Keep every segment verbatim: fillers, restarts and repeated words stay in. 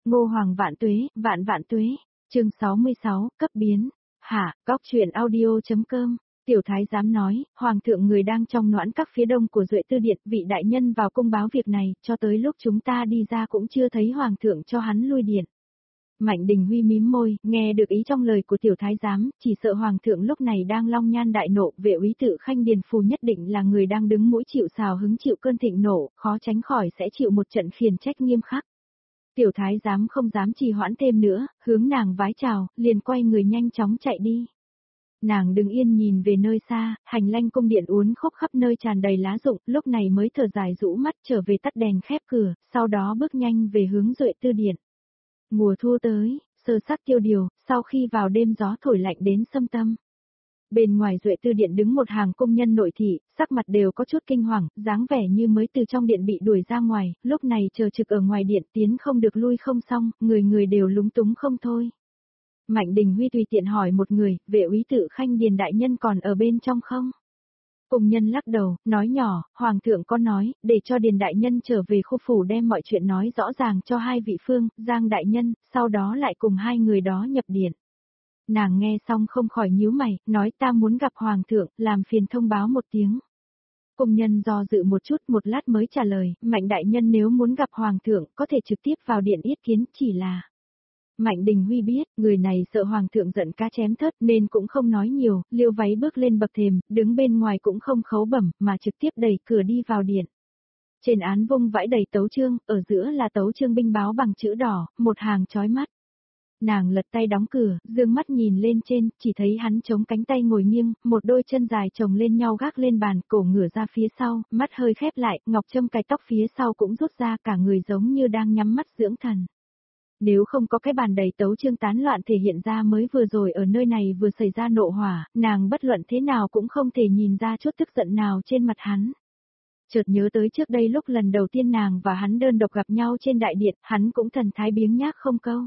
Ngô Hoàng vạn tuế, vạn vạn tuế. Chương sáu mươi sáu, cấp biến. Hạ, góc truyện audio.com. Tiểu thái giám nói, Hoàng thượng người đang trong noãn các phía đông của Duệ Tư Điện, vị đại nhân vào cung báo việc này, cho tới lúc chúng ta đi ra cũng chưa thấy Hoàng thượng cho hắn lui điện. Mạnh Đình Huy mím môi, nghe được ý trong lời của tiểu thái giám, chỉ sợ Hoàng thượng lúc này đang long nhan đại nộ, Vệ úy tự Khanh Điền Phù nhất định là người đang đứng mũi chịu sào hứng chịu cơn thịnh nộ, khó tránh khỏi sẽ chịu một trận khiển trách nghiêm khắc. Tiểu thái giám không dám trì hoãn thêm nữa, hướng nàng vái chào, liền quay người nhanh chóng chạy đi. Nàng đứng yên nhìn về nơi xa, hành lang cung điện uốn khúc khắp nơi tràn đầy lá rụng, lúc này mới thở dài rũ mắt trở về tắt đèn khép cửa, sau đó bước nhanh về hướng Duệ Tư Điện. Mùa thu tới, sơ sắc tiêu điều, sau khi vào đêm gió thổi lạnh đến xâm tâm. Bên ngoài Duệ Tư Điện đứng một hàng công nhân nội thị, sắc mặt đều có chút kinh hoàng, dáng vẻ như mới từ trong điện bị đuổi ra ngoài, lúc này chờ trực ở ngoài điện tiến không được lui không xong, người người đều lúng túng không thôi. Mạnh Đình Huy tùy tiện hỏi một người, Vệ úy tự Khanh Điền đại nhân còn ở bên trong không? Công nhân lắc đầu, nói nhỏ, Hoàng thượng có nói, để cho Điền đại nhân trở về khu phủ đem mọi chuyện nói rõ ràng cho hai vị phương, Giang đại nhân, sau đó lại cùng hai người đó nhập điện. Nàng nghe xong không khỏi nhíu mày, nói ta muốn gặp Hoàng thượng, làm phiền thông báo một tiếng. Công nhân do dự một chút một lát mới trả lời, Mạnh đại nhân nếu muốn gặp Hoàng thượng, có thể trực tiếp vào điện yết kiến, chỉ là... Mạnh Đình Huy biết, người này sợ Hoàng thượng giận cá chém thớt nên cũng không nói nhiều, liêu váy bước lên bậc thềm, đứng bên ngoài cũng không khấu bẩm, mà trực tiếp đẩy cửa đi vào điện. Trên án vung vãi đầy tấu chương, ở giữa là tấu chương binh báo bằng chữ đỏ, một hàng chói mắt. Nàng lật tay đóng cửa, dương mắt nhìn lên trên, chỉ thấy hắn chống cánh tay ngồi nghiêng, một đôi chân dài chồng lên nhau gác lên bàn, cổ ngửa ra phía sau, mắt hơi khép lại, ngọc châm cài tóc phía sau cũng rút ra, cả người giống như đang nhắm mắt dưỡng thần. Nếu không có cái bàn đầy tấu chương tán loạn thể hiện ra mới vừa rồi ở nơi này vừa xảy ra nộ hỏa, nàng bất luận thế nào cũng không thể nhìn ra chút tức giận nào trên mặt hắn. Chợt nhớ tới trước đây lúc lần đầu tiên nàng và hắn đơn độc gặp nhau trên đại điện, hắn cũng thần thái biếng nhác không câu.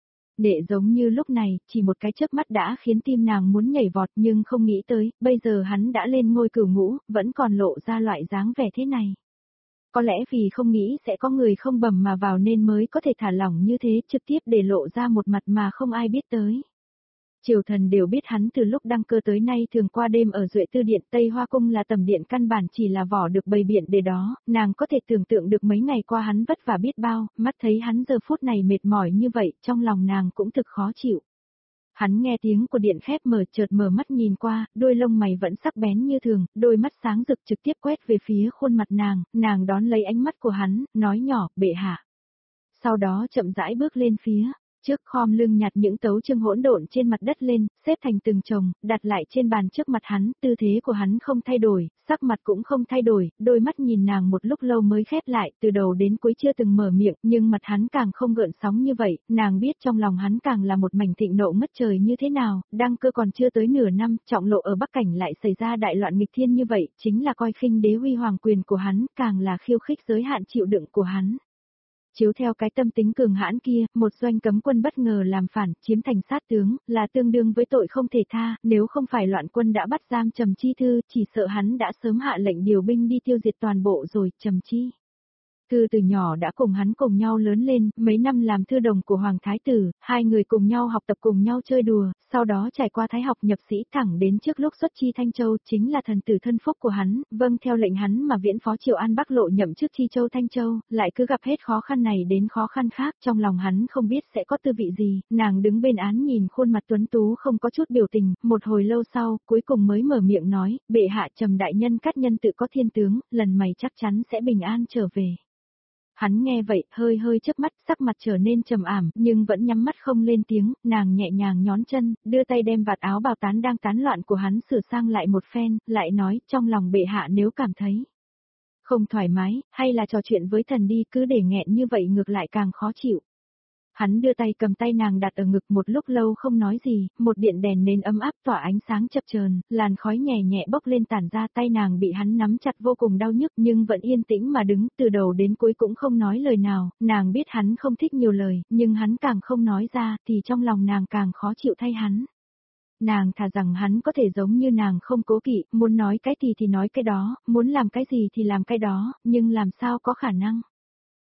Nệ giống như lúc này, chỉ một cái chớp mắt đã khiến tim nàng muốn nhảy vọt nhưng không nghĩ tới, bây giờ hắn đã lên ngôi cửu ngũ, vẫn còn lộ ra loại dáng vẻ thế này. Có lẽ vì không nghĩ sẽ có người không bẩm mà vào nên mới có thể thả lỏng như thế, trực tiếp để lộ ra một mặt mà không ai biết tới. Triều thần đều biết hắn từ lúc đăng cơ tới nay thường qua đêm ở Duệ Tư Điện, Tây Hoa Cung là tầm điện căn bản chỉ là vỏ được bày biện để đó, nàng có thể tưởng tượng được mấy ngày qua hắn vất vả biết bao, mắt thấy hắn giờ phút này mệt mỏi như vậy, trong lòng nàng cũng thực khó chịu. Hắn nghe tiếng của điện khép mở chợt mở mắt nhìn qua, đôi lông mày vẫn sắc bén như thường, đôi mắt sáng rực trực tiếp quét về phía khuôn mặt nàng, nàng đón lấy ánh mắt của hắn, nói nhỏ, bệ hạ. Sau đó chậm rãi bước lên phía trước, khom lưng nhặt những tấu chương hỗn độn trên mặt đất lên, xếp thành từng chồng, đặt lại trên bàn trước mặt hắn, tư thế của hắn không thay đổi, sắc mặt cũng không thay đổi, đôi mắt nhìn nàng một lúc lâu mới khép lại, từ đầu đến cuối chưa từng mở miệng, nhưng mặt hắn càng không gợn sóng như vậy, nàng biết trong lòng hắn càng là một mảnh thịnh nộ ngất trời như thế nào, đăng cơ còn chưa tới nửa năm, trọng lộ ở Bắc Cảnh lại xảy ra đại loạn nghịch thiên như vậy, chính là coi khinh đế huy hoàng quyền của hắn, càng là khiêu khích giới hạn chịu đựng của hắn. Chiếu theo cái tâm tính cường hãn kia, một doanh cấm quân bất ngờ làm phản, chiếm thành sát tướng, là tương đương với tội không thể tha, nếu không phải loạn quân đã bắt giam Trầm Chi Thư, chỉ sợ hắn đã sớm hạ lệnh điều binh đi tiêu diệt toàn bộ rồi, Trầm Chi Thư từ nhỏ đã cùng hắn cùng nhau lớn lên, mấy năm làm thư đồng của Hoàng Thái Tử, hai người cùng nhau học tập cùng nhau chơi đùa, sau đó trải qua thái học nhập sĩ thẳng đến trước lúc xuất chi Thanh Châu, chính là thần tử thân phúc của hắn, vâng theo lệnh hắn mà viễn phó Triệu An Bắc Lộ nhậm chức chi Châu Thanh Châu, lại cứ gặp hết khó khăn này đến khó khăn khác, trong lòng hắn không biết sẽ có tư vị gì, nàng đứng bên án nhìn khuôn mặt tuấn tú không có chút biểu tình, một hồi lâu sau, cuối cùng mới mở miệng nói, bệ hạ Trầm đại nhân cát nhân tự có thiên tướng, lần mày chắc chắn sẽ bình an trở về. Hắn nghe vậy, hơi hơi chớp mắt, sắc mặt trở nên trầm ảm, nhưng vẫn nhắm mắt không lên tiếng, nàng nhẹ nhàng nhón chân, đưa tay đem vạt áo bào tán đang tán loạn của hắn sửa sang lại một phen, lại nói, trong lòng bệ hạ nếu cảm thấy không thoải mái, hay là trò chuyện với thần đi, cứ để nghẹn như vậy ngược lại càng khó chịu. Hắn đưa tay cầm tay nàng đặt ở ngực một lúc lâu không nói gì, một điện đèn nến ấm áp tỏa ánh sáng chập chờn, làn khói nhẹ nhẹ bốc lên tản ra, tay nàng bị hắn nắm chặt vô cùng đau nhức nhưng vẫn yên tĩnh mà đứng, từ đầu đến cuối cũng không nói lời nào, nàng biết hắn không thích nhiều lời, nhưng hắn càng không nói ra thì trong lòng nàng càng khó chịu thay hắn. Nàng thà rằng hắn có thể giống như nàng không cố kỵ, muốn nói cái gì thì nói cái đó, muốn làm cái gì thì làm cái đó, nhưng làm sao có khả năng.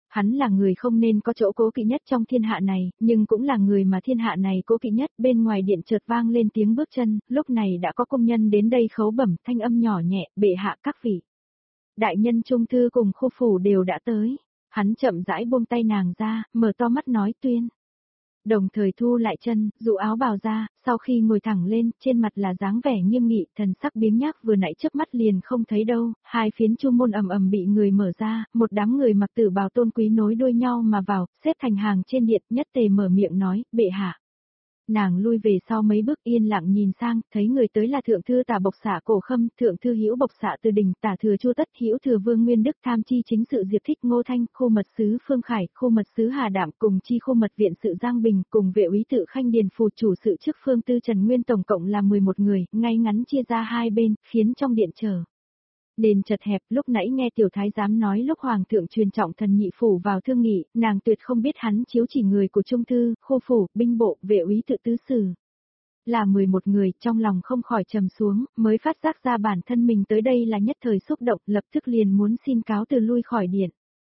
Hắn là người không nên có chỗ cố kỵ nhất trong thiên hạ này, nhưng cũng là người mà thiên hạ này cố kỵ nhất. Bên ngoài điện chợt vang lên tiếng bước chân, lúc này đã có công nhân đến đây khấu bẩm, thanh âm nhỏ nhẹ, bệ hạ các vị. Đại nhân trung thư cùng khu phủ đều đã tới. Hắn chậm rãi buông tay nàng ra, mở to mắt nói tuyên. Đồng thời thu lại chân, dụ áo bào ra, sau khi ngồi thẳng lên, trên mặt là dáng vẻ nghiêm nghị, thần sắc biếng nhác vừa nãy chớp mắt liền không thấy đâu, hai phiến chu môn ầm ầm bị người mở ra, một đám người mặc tử bào tôn quý nối đuôi nhau mà vào, xếp thành hàng trên điện, nhất tề mở miệng nói, bệ hạ. Nàng lui về sau mấy bước yên lặng nhìn sang, thấy người tới là thượng thư Tả Bộc Xạ Cổ Khâm, thượng thư Hữu Bộc Xạ Từ Đình, Tả thừa Chu Tất, Hữu thừa Vương Nguyên Đức, tham chi chính sự Diệp Thích Ngô Thanh, khu mật sứ Phương Khải, khu mật sứ Hà Đạm, cùng chi khu mật viện sự Giang Bình, cùng vệ úy tự Khanh Điền Phù chủ sự trước Phương Tư Trần Nguyên, tổng cộng là mười một người, ngay ngắn chia ra hai bên, khiến trong điện chờ. Nền chật hẹp, lúc nãy nghe tiểu thái giám nói lúc hoàng thượng truyền trọng thần nhị phủ vào thương nghị, nàng tuyệt không biết hắn chiếu chỉ người của trung thư, khu phủ, binh bộ, vệ úy tự tứ sử. Là mười một người, trong lòng không khỏi trầm xuống, mới phát giác ra bản thân mình tới đây là nhất thời xúc động, lập tức liền muốn xin cáo từ lui khỏi điện.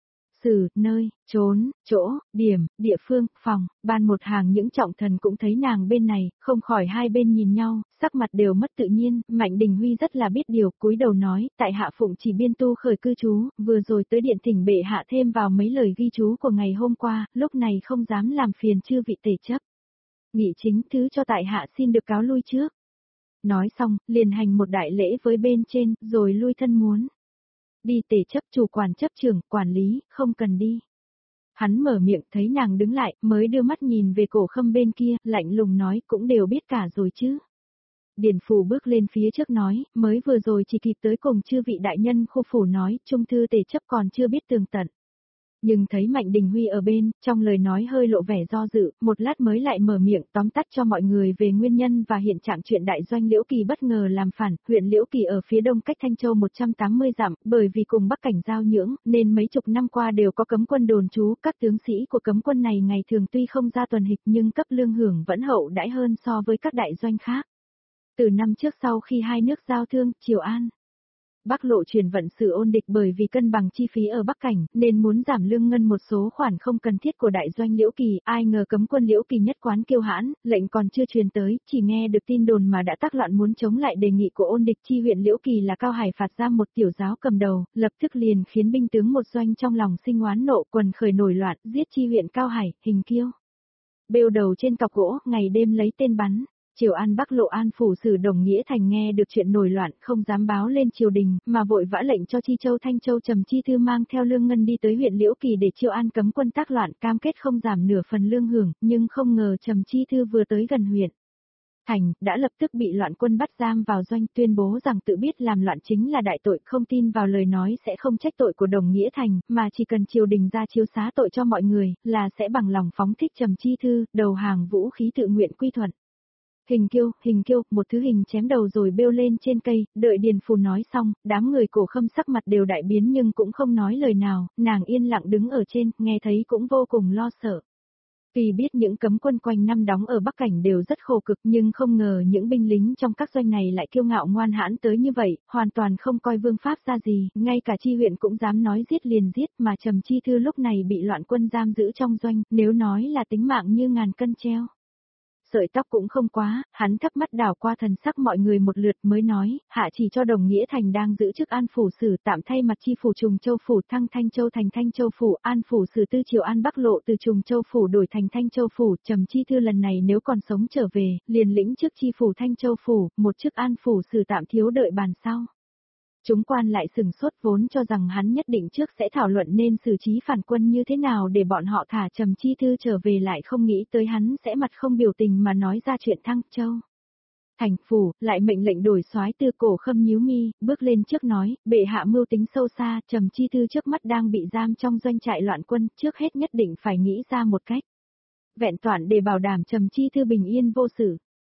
Sử, nơi, trốn, chỗ, điểm, địa phương, phòng, ban một hàng những trọng thần cũng thấy nàng bên này, không khỏi hai bên nhìn nhau, sắc mặt đều mất tự nhiên, Mạnh Đình Huy rất là biết điều, cúi đầu nói, tại hạ phụng chỉ biên tu khởi cư trú, vừa rồi tới điện thỉnh bệ hạ thêm vào mấy lời ghi chú của ngày hôm qua, lúc này không dám làm phiền chư vị tể chấp. Nghị chính thứ cho tại hạ xin được cáo lui trước. Nói xong, liền hành một đại lễ với bên trên, rồi lui thân muốn. Đi tể chấp chủ quản chấp trưởng, quản lý, không cần đi. Hắn mở miệng thấy nàng đứng lại, mới đưa mắt nhìn về Cổ Khâm bên kia, lạnh lùng nói cũng đều biết cả rồi chứ. Điền Phù bước lên phía trước nói, mới vừa rồi chỉ kịp tới cùng chư vị đại nhân khu phủ nói, trung thư tể chấp còn chưa biết tường tận. Nhưng thấy Mạnh Đình Huy ở bên, trong lời nói hơi lộ vẻ do dự, một lát mới lại mở miệng tóm tắt cho mọi người về nguyên nhân và hiện trạng chuyện đại doanh Liễu Kỳ bất ngờ làm phản, huyện Liễu Kỳ ở phía đông cách Thanh Châu một trăm tám mươi dặm, bởi vì cùng Bắc cảnh giao nhưỡng, nên mấy chục năm qua đều có cấm quân đồn trú, các tướng sĩ của cấm quân này ngày thường tuy không ra tuần hịch nhưng cấp lương hưởng vẫn hậu đãi hơn so với các đại doanh khác. Từ năm trước sau khi hai nước giao thương, Triều An Bắc lộ chuyển vận sự ôn địch bởi vì cân bằng chi phí ở Bắc cảnh, nên muốn giảm lương ngân một số khoản không cần thiết của đại doanh Liễu Kỳ, ai ngờ cấm quân Liễu Kỳ nhất quán kiêu hãn, lệnh còn chưa truyền tới, chỉ nghe được tin đồn mà đã tác loạn muốn chống lại đề nghị của ôn địch chi huyện Liễu Kỳ là Cao Hải phạt giam một tiểu giáo cầm đầu, lập tức liền khiến binh tướng một doanh trong lòng sinh oán nộ, quần khởi nổi loạn, giết chi huyện Cao Hải, hình kiêu. Bêu đầu trên cọc gỗ, ngày đêm lấy tên bắn. Triều An Bắc lộ An phủ sử Đồng Nghĩa Thành nghe được chuyện nổi loạn không dám báo lên triều đình, mà vội vã lệnh cho Chi Châu Thanh Châu Trầm Chi Thư mang theo lương ngân đi tới huyện Liễu Kỳ để Triều An cấm quân tác loạn cam kết không giảm nửa phần lương hưởng, nhưng không ngờ Trầm Chi Thư vừa tới gần huyện Thành, đã lập tức bị loạn quân bắt giam vào doanh, tuyên bố rằng tự biết làm loạn chính là đại tội, không tin vào lời nói sẽ không trách tội của Đồng Nghĩa Thành, mà chỉ cần triều đình ra chiếu xá tội cho mọi người, là sẽ bằng lòng phóng thích Trầm Chi Thư, đầu hàng vũ khí tự nguyện quy thuận. Hình kiêu, hình kiêu, một thứ hình chém đầu rồi bêu lên trên cây, đợi Điền Phù nói xong, đám người Cổ Khâm sắc mặt đều đại biến nhưng cũng không nói lời nào, nàng yên lặng đứng ở trên, nghe thấy cũng vô cùng lo sợ. Vì biết những cấm quân quanh năm đóng ở Bắc Cảnh đều rất khổ cực nhưng không ngờ những binh lính trong các doanh này lại kiêu ngạo ngoan hãn tới như vậy, hoàn toàn không coi vương pháp ra gì, ngay cả chi huyện cũng dám nói giết liền giết mà Trầm Chi Thư lúc này bị loạn quân giam giữ trong doanh, nếu nói là tính mạng như ngàn cân treo. Sợi tóc cũng không quá, hắn thắc mắt đảo qua thần sắc mọi người một lượt mới nói, hạ chỉ cho Đồng Nghĩa Thành đang giữ chức An phủ sử tạm thay mặt chi phủ Trùng Châu phủ thăng Thanh Châu thành Thanh Châu phủ, An phủ sử tư Triều An Bắc lộ từ Trùng Châu phủ đổi thành Thanh Châu phủ, Trầm Chi Thư lần này nếu còn sống trở về, liền lĩnh chức chi phủ Thanh Châu phủ, một chức An phủ sử tạm thiếu đợi bàn sau. Chúng quan lại sừng sốt vốn cho rằng hắn nhất định trước sẽ thảo luận nên xử trí phản quân như thế nào để bọn họ thả Trầm Chi Thư trở về, lại không nghĩ tới hắn sẽ mặt không biểu tình mà nói ra chuyện Thăng Châu thành phủ, lại mệnh lệnh đổi soái tư. Cổ Khâm nhíu mi, bước lên trước nói, bệ hạ mưu tính sâu xa, Trầm Chi Thư trước mắt đang bị giam trong doanh trại loạn quân, trước hết nhất định phải nghĩ ra một cách vẹn toàn để bảo đảm Trầm Chi Thư bình yên vô sự.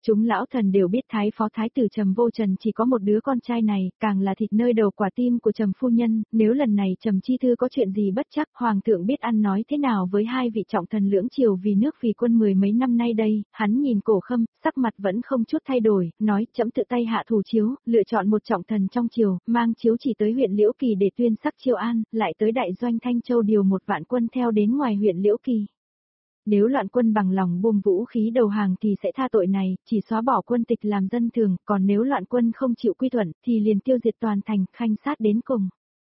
Chúng lão thần đều biết thái phó thái tử Trầm Vô Trần chỉ có một đứa con trai này, càng là thịt nơi đầu quả tim của Trầm phu nhân, nếu lần này Trầm Chi Thư có chuyện gì bất chắc, hoàng thượng biết ăn nói thế nào với hai vị trọng thần lưỡng triều vì nước vì quân mười mấy năm nay đây, hắn nhìn Cổ Khâm, sắc mặt vẫn không chút thay đổi, nói, trẫm tự tay hạ thủ chiếu, lựa chọn một trọng thần trong triều, mang chiếu chỉ tới huyện Liễu Kỳ để tuyên sắc Chiêu An, lại tới đại doanh Thanh Châu điều một vạn quân theo đến ngoài huyện Liễu Kỳ. Nếu loạn quân bằng lòng buông vũ khí đầu hàng thì sẽ tha tội này, chỉ xóa bỏ quân tịch làm dân thường, còn nếu loạn quân không chịu quy thuận thì liền tiêu diệt toàn thành, khanh sát đến cùng.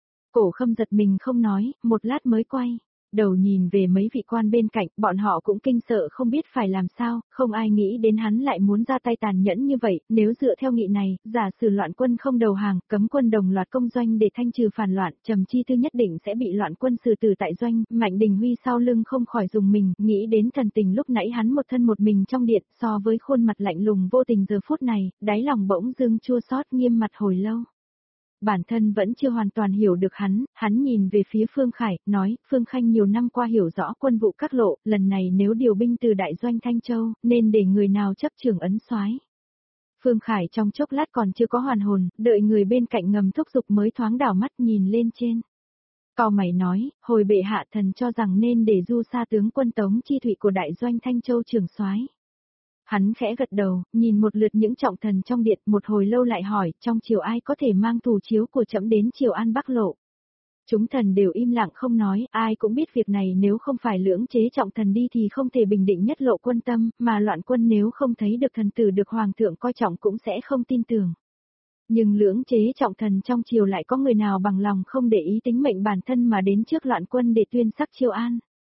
Cổ Khâm giật mình không nói, một lát mới quay đầu nhìn về mấy vị quan bên cạnh, bọn họ cũng kinh sợ không biết phải làm sao, không ai nghĩ đến hắn lại muốn ra tay tàn nhẫn như vậy, nếu dựa theo nghị này, giả sử loạn quân không đầu hàng, cấm quân đồng loạt công doanh để thanh trừ phản loạn, Trầm Chi Thư nhất định sẽ bị loạn quân xử tử tại doanh, Mạnh Đình Huy sau lưng không khỏi dùng mình, nghĩ đến thần tình lúc nãy hắn một thân một mình trong điện, so với khuôn mặt lạnh lùng vô tình giờ phút này, đáy lòng bỗng dưng chua xót nghiêm mặt hồi lâu. Bản thân vẫn chưa hoàn toàn hiểu được hắn, hắn nhìn về phía Phương Khải, nói, Phương Khanh nhiều năm qua hiểu rõ quân vụ các lộ, lần này nếu điều binh từ đại doanh Thanh Châu, nên để người nào chấp trưởng ấn soái. Phương Khải trong chốc lát còn chưa có hoàn hồn, đợi người bên cạnh ngầm thúc giục mới thoáng đảo mắt nhìn lên trên. Cau mày nói, hồi bệ hạ thần cho rằng nên để Du Sa tướng quân Tống Chi Thụy của đại doanh Thanh Châu trưởng soái. Hắn khẽ gật đầu, nhìn một lượt những trọng thần trong điện, một hồi lâu lại hỏi, trong triều ai có thể mang tù chiếu của trẫm đến Triều An Bắc Lộ. Chúng thần đều im lặng không nói, ai cũng biết việc này nếu không phải lưỡng chế trọng thần đi thì không thể bình định nhất lộ quân tâm, mà loạn quân nếu không thấy được thần tử được hoàng thượng coi trọng cũng sẽ không tin tưởng. Nhưng lưỡng chế trọng thần trong triều lại có người nào bằng lòng không để ý tính mệnh bản thân mà đến trước loạn quân để tuyên sắc Chiêu An.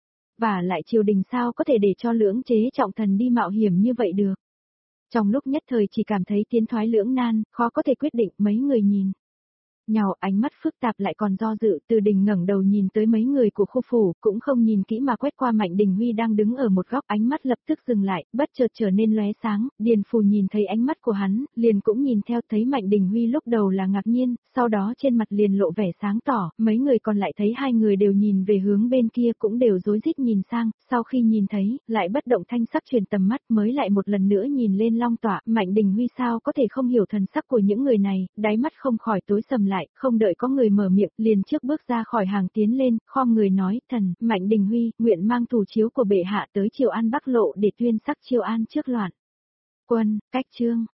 Và lại triều đình sao có thể để cho lưỡng chế trọng thần đi mạo hiểm như vậy được. Trong lúc nhất thời chỉ cảm thấy tiến thoái lưỡng nan, khó có thể quyết định, mấy người nhìn nhau, ánh mắt phức tạp lại còn do dự, Từ Đình ngẩng đầu nhìn tới mấy người của khu phủ, cũng không nhìn kỹ mà quét qua Mạnh Đình Huy đang đứng ở một góc, ánh mắt lập tức dừng lại, bất chợt trở nên lóe sáng, Điền Phù nhìn thấy ánh mắt của hắn, liền cũng nhìn theo, thấy Mạnh Đình Huy lúc đầu là ngạc nhiên, sau đó trên mặt liền lộ vẻ sáng tỏ, mấy người còn lại thấy hai người đều nhìn về hướng bên kia cũng đều rối rít nhìn sang, sau khi nhìn thấy, lại bất động thanh sắc truyền tầm mắt mới lại một lần nữa nhìn lên Long Tọa, Mạnh Đình Huy sao có thể không hiểu thần sắc của những người này, đáy mắt không khỏi tối sầm lại, không đợi có người mở miệng, liền trước bước ra khỏi hàng tiến lên, khom người nói, thần, Mạnh Đình Huy, nguyện mang tù chiếu của bệ hạ tới Triều An Bắc Lộ để tuyên sắc Chiêu An trước loạn quân, cách chương.